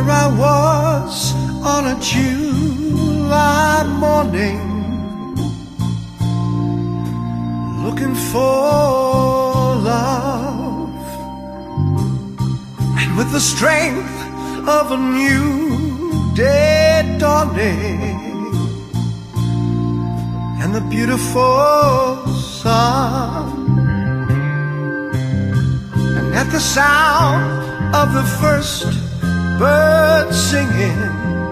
I was on a July morning, looking for love, and with the strength of a new day dawning, and the beautiful sun, and at the sound of the first bird singing,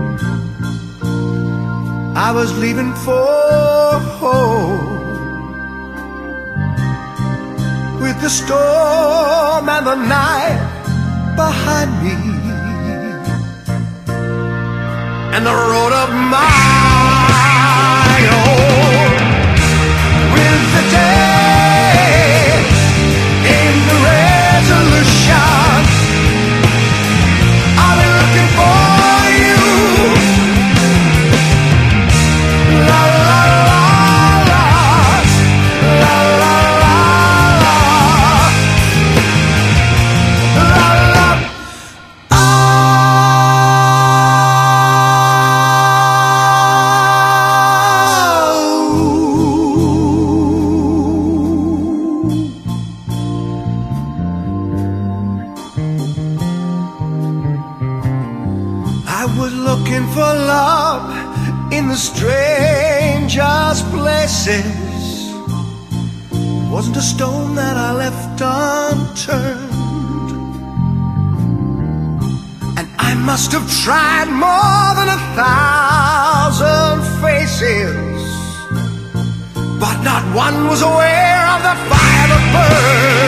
I was leaving for home, with the storm and the night behind me, and the road of my own. With the day came the resolution, I'll be looking for you. La la la la, la la la la, la la. I was looking for love in the strangest places. It wasn't a stone that I left unturned, and I must have tried more than 1,000 faces, but not one was aware of the fire that burned.